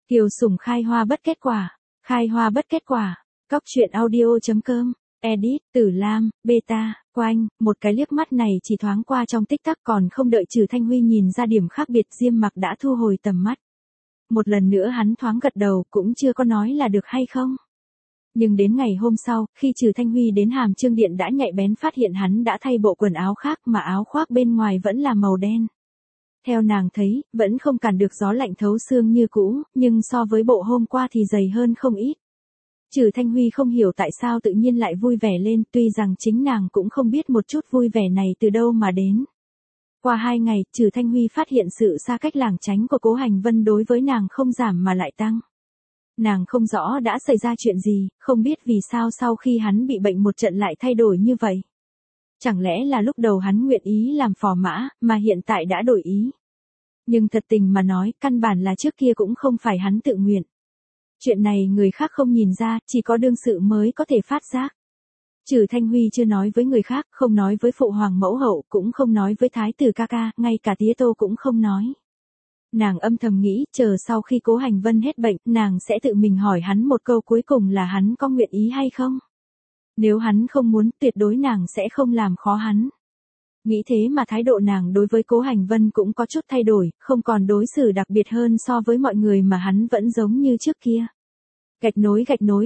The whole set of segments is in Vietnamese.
Kiều Sùng khai hoa bất kết quả. Khai hoa bất kết quả. Cóc truyện audio.com. Edit, Tử Lam, Beta, Quanh, một cái liếc mắt này chỉ thoáng qua trong tích tắc còn không đợi Trừ Thanh Huy nhìn ra điểm khác biệt Diêm Mặc đã thu hồi tầm mắt. Một lần nữa hắn thoáng gật đầu cũng chưa có nói là được hay không. Nhưng đến ngày hôm sau, khi Trừ Thanh Huy đến Hàm Chương Điện đã nhạy bén phát hiện hắn đã thay bộ quần áo khác mà áo khoác bên ngoài vẫn là màu đen. Theo nàng thấy, vẫn không cản được gió lạnh thấu xương như cũ, nhưng so với bộ hôm qua thì dày hơn không ít. Trừ Thanh Huy không hiểu tại sao tự nhiên lại vui vẻ lên, tuy rằng chính nàng cũng không biết một chút vui vẻ này từ đâu mà đến. Qua 2 ngày, Trừ Thanh Huy phát hiện sự xa cách lảng tránh của Cố Hành Vân đối với nàng không giảm mà lại tăng. Nàng không rõ đã xảy ra chuyện gì, không biết vì sao sau khi hắn bị bệnh một trận lại thay đổi như vậy. Chẳng lẽ là lúc đầu hắn nguyện ý làm phò mã, mà hiện tại đã đổi ý. Nhưng thật tình mà nói, căn bản là trước kia cũng không phải hắn tự nguyện. Chuyện này người khác không nhìn ra, chỉ có đương sự mới có thể phát giác. Trừ Thanh Huy chưa nói với người khác, không nói với phụ hoàng mẫu hậu, cũng không nói với thái tử ca ca, ngay cả tía Tô cũng không nói. Nàng âm thầm nghĩ, chờ sau khi Cố Hành Vân hết bệnh, nàng sẽ tự mình hỏi hắn một câu cuối cùng là hắn có nguyện ý hay không. Nếu hắn không muốn, tuyệt đối nàng sẽ không làm khó hắn. Nghĩ thế mà thái độ nàng đối với Cố Hành Vân cũng có chút thay đổi, không còn đối xử đặc biệt hơn so với mọi người mà hắn vẫn giống như trước kia. Gạch nối.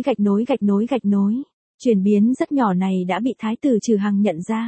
Chuyển biến rất nhỏ này đã bị thái tử Trừ Hằng nhận ra.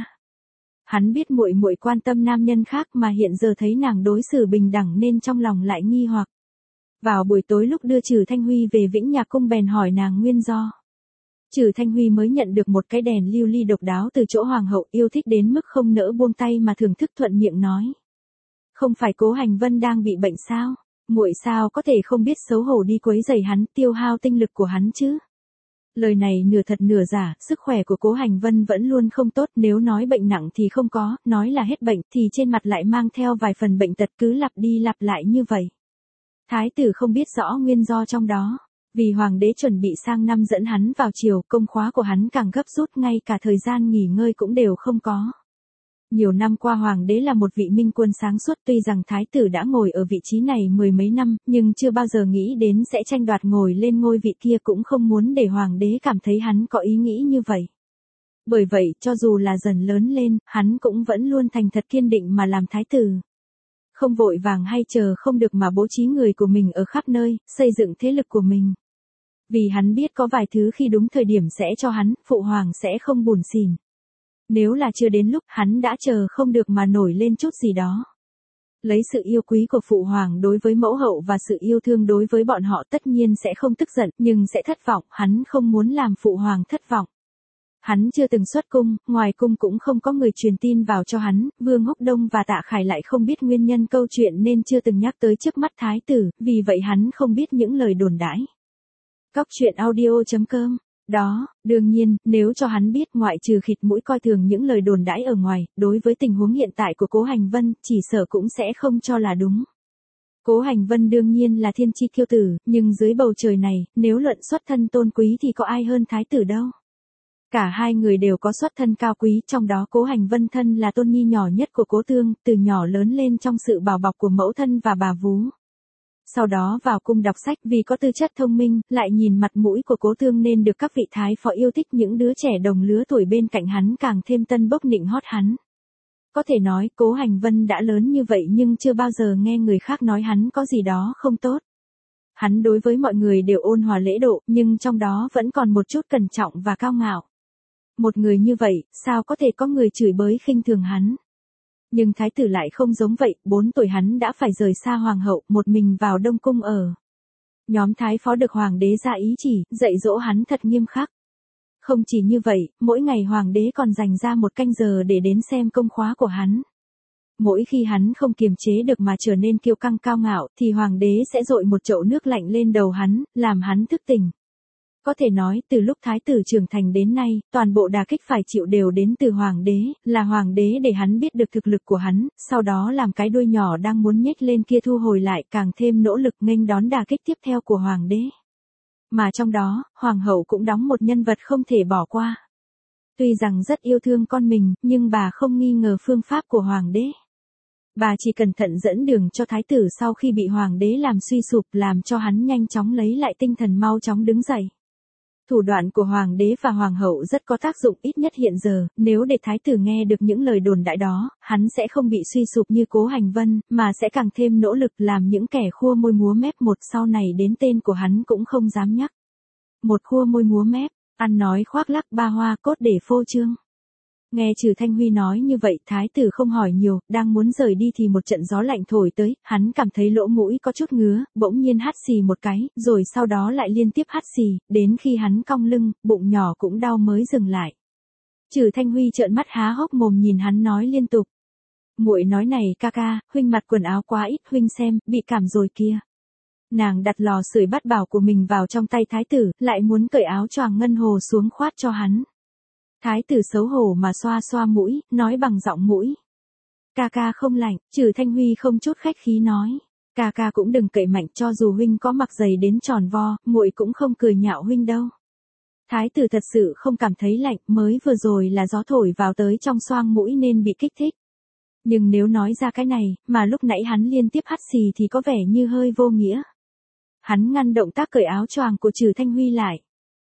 Hắn biết muội muội quan tâm nam nhân khác mà hiện giờ thấy nàng đối xử bình đẳng nên trong lòng lại nghi hoặc. Vào buổi tối lúc đưa Trừ Thanh Huy về Vĩnh Nhạc Cung bèn hỏi nàng nguyên do. Trừ Thanh Huy mới nhận được một cái đèn lưu ly độc đáo từ chỗ hoàng hậu, yêu thích đến mức không nỡ buông tay mà thưởng thức, thuận miệng nói. Không phải Cố Hành Vân đang bị bệnh sao? Muội sao có thể không biết xấu hổ đi quấy rầy hắn, tiêu hao tinh lực của hắn chứ? Lời này nửa thật nửa giả, sức khỏe của Cố Hành Vân vẫn luôn không tốt, nếu nói bệnh nặng thì không có, nói là hết bệnh thì trên mặt lại mang theo vài phần bệnh tật, cứ lặp đi lặp lại như vậy. Thái tử không biết rõ nguyên do trong đó. Vì hoàng đế chuẩn bị sang năm dẫn hắn vào triều, công khóa của hắn càng gấp rút, ngay cả thời gian nghỉ ngơi cũng đều không có. Nhiều năm qua hoàng đế là một vị minh quân sáng suốt, tuy rằng thái tử đã ngồi ở vị trí này 10 mấy năm, nhưng chưa bao giờ nghĩ đến sẽ tranh đoạt ngồi lên ngôi vị kia, cũng không muốn để hoàng đế cảm thấy hắn có ý nghĩ như vậy. Bởi vậy, cho dù là dần lớn lên, hắn cũng vẫn luôn thành thật kiên định mà làm thái tử. Không vội vàng hay chờ không được mà bố trí người của mình ở khắp nơi, xây dựng thế lực của mình. Vì hắn biết có vài thứ khi đúng thời điểm sẽ cho hắn, phụ hoàng sẽ không buồn xỉn. Nếu là chưa đến lúc, hắn đã chờ không được mà nổi lên chút gì đó. Lấy sự yêu quý của phụ hoàng đối với mẫu hậu và sự yêu thương đối với bọn họ, tất nhiên sẽ không tức giận, nhưng sẽ thất vọng, hắn không muốn làm phụ hoàng thất vọng. Hắn chưa từng xuất cung, ngoài cung cũng không có người truyền tin vào cho hắn, Vương Húc Đông và Tạ Khải lại không biết nguyên nhân câu chuyện nên chưa từng nhắc tới trước mắt thái tử, vì vậy hắn không biết những lời đồn đãi. Cóc truyện audio.com. Đó, đương nhiên, nếu cho hắn biết, ngoại trừ khịt mũi coi thường những lời đồn đãi ở ngoài, đối với tình huống hiện tại của Cố Hành Vân, chỉ sợ cũng sẽ không cho là đúng. Cố Hành Vân đương nhiên là thiên chi kiêu tử, nhưng dưới bầu trời này, nếu luận xuất thân tôn quý thì có ai hơn thái tử đâu. Cả hai người đều có xuất thân cao quý, trong đó Cố Hành Vân thân là tôn nhi nhỏ nhất của Cố Tương, từ nhỏ lớn lên trong sự bảo bọc của mẫu thân và bà vú. Sau đó vào cung đọc sách, vì có tư chất thông minh, lại nhìn mặt mũi của Cố Tương nên được các vị thái phó yêu thích, những đứa trẻ đồng lứa tuổi bên cạnh hắn càng thêm tân bốc nịnh hót hắn. Có thể nói, Cố Hành Vân đã lớn như vậy nhưng chưa bao giờ nghe người khác nói hắn có gì đó không tốt. Hắn đối với mọi người đều ôn hòa lễ độ, nhưng trong đó vẫn còn một chút cẩn trọng và cao ngạo. Một người như vậy, sao có thể có người chửi bới khinh thường hắn? Nhưng thái tử lại không giống vậy, 4 tuổi hắn đã phải rời xa hoàng hậu, một mình vào Đông Cung ở. Nhóm thái phó được hoàng đế ra ý chỉ, dạy dỗ hắn thật nghiêm khắc. Không chỉ như vậy, mỗi ngày hoàng đế còn dành ra 1 canh giờ để đến xem công khóa của hắn. Mỗi khi hắn không kiềm chế được mà trở nên kiêu căng cao ngạo, thì hoàng đế sẽ dội một chậu nước lạnh lên đầu hắn, làm hắn thức tỉnh. Có thể nói, từ lúc thái tử trưởng thành đến nay, toàn bộ đả kích phải chịu đều đến từ hoàng đế, là hoàng đế để hắn biết được thực lực của hắn, sau đó làm cái đuôi nhỏ đang muốn nhếch lên kia thu hồi lại, càng thêm nỗ lực nghênh đón đả kích tiếp theo của hoàng đế. Mà trong đó, hoàng hậu cũng đóng một nhân vật không thể bỏ qua. Tuy rằng rất yêu thương con mình, nhưng bà không nghi ngờ phương pháp của hoàng đế. Bà chỉ cẩn thận dẫn đường cho thái tử sau khi bị hoàng đế làm suy sụp, làm cho hắn nhanh chóng lấy lại tinh thần, mau chóng đứng dậy. Thủ đoạn của hoàng đế và hoàng hậu rất có tác dụng, ít nhất hiện giờ, nếu để thái tử nghe được những lời đồn đại đó, hắn sẽ không bị suy sụp như Cố Hành Vân, mà sẽ càng thêm nỗ lực làm những kẻ khua môi múa mép, một sau này đến tên của hắn cũng không dám nhắc. Một khua môi múa mép, ăn nói khoác lác, ba hoa cốt để phô trương. Nghe Trừ Thanh Huy nói như vậy, thái tử không hỏi nhiều, đang muốn rời đi thì một trận gió lạnh thổi tới, hắn cảm thấy lỗ mũi có chút ngứa, bỗng nhiên hắt xì một cái, rồi sau đó lại liên tiếp hắt xì, đến khi hắn cong lưng, bụng nhỏ cũng đau mới dừng lại. Trừ Thanh Huy trợn mắt há hốc mồm nhìn hắn nói liên tục. Muội nói này ca ca, huynh mặc quần áo quá ít, huynh xem, bị cảm rồi kia. Nàng đặt lò sưởi bát bảo của mình vào trong tay thái tử, lại muốn cởi áo choàng ngân hồ xuống khoát cho hắn. Thái tử xấu hổ mà xoa xoa mũi, nói bằng giọng mũi. Ca ca không lạnh, Trừ Thanh Huy không chút khách khí nói. Ca ca cũng đừng cậy mạnh, cho dù huynh có mặc giày đến tròn vo, muội cũng không cười nhạo huynh đâu. Thái tử thật sự không cảm thấy lạnh, mới vừa rồi là gió thổi vào tới trong xoang mũi nên bị kích thích. Nhưng nếu nói ra cái này, mà lúc nãy hắn liên tiếp hắt xì thì có vẻ như hơi vô nghĩa. Hắn ngăn động tác cởi áo choàng của Trừ Thanh Huy lại.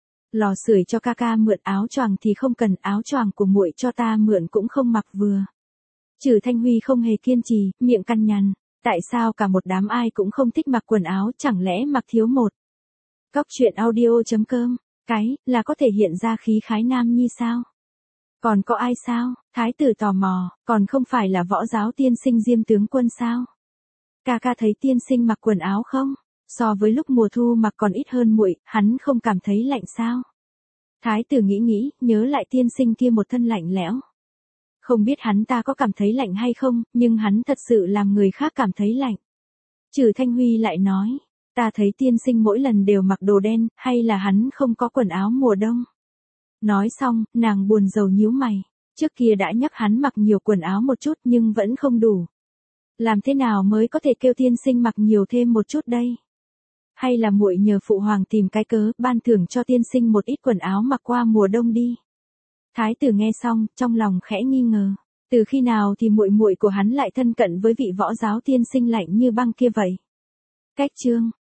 Lò sưởi cho ca ca mượn, áo choàng thì không cần, áo choàng của muội cho ta mượn cũng không mặc vừa. Trừ Thanh Huy không hề kiên trì, miệng căn nhằn. Tại sao cả một đám ai cũng không thích mặc quần áo, chẳng lẽ mặc thiếu một? Cóc truyện audio.com, cái, là có thể hiện ra khí khái nam nhi sao? Còn có ai sao? Thái tử tò mò, còn không phải là Võ Giáo tiên sinh Diêm tướng quân sao? Ca ca thấy tiên sinh mặc quần áo không? So với lúc mùa thu mặc còn ít hơn muội, hắn không cảm thấy lạnh sao? Thái tử nghĩ, nhớ lại tiên sinh kia một thân lạnh lẽo. Không biết hắn ta có cảm thấy lạnh hay không, nhưng hắn thật sự làm người khác cảm thấy lạnh. Trừ Thanh Huy lại nói, ta thấy tiên sinh mỗi lần đều mặc đồ đen, hay là hắn không có quần áo mùa đông? Nói xong, nàng buồn rầu nhíu mày. Trước kia đã nhắc hắn mặc nhiều quần áo một chút nhưng vẫn không đủ. Làm thế nào mới có thể kêu tiên sinh mặc nhiều thêm một chút đây? Hay là muội nhờ phụ hoàng tìm cái cớ, ban thưởng cho tiên sinh một ít quần áo mặc qua mùa đông đi. Thái tử nghe xong, trong lòng khẽ nghi ngờ. Từ khi nào thì muội muội của hắn lại thân cận với vị Võ Giáo tiên sinh lạnh như băng kia vậy? Cách chương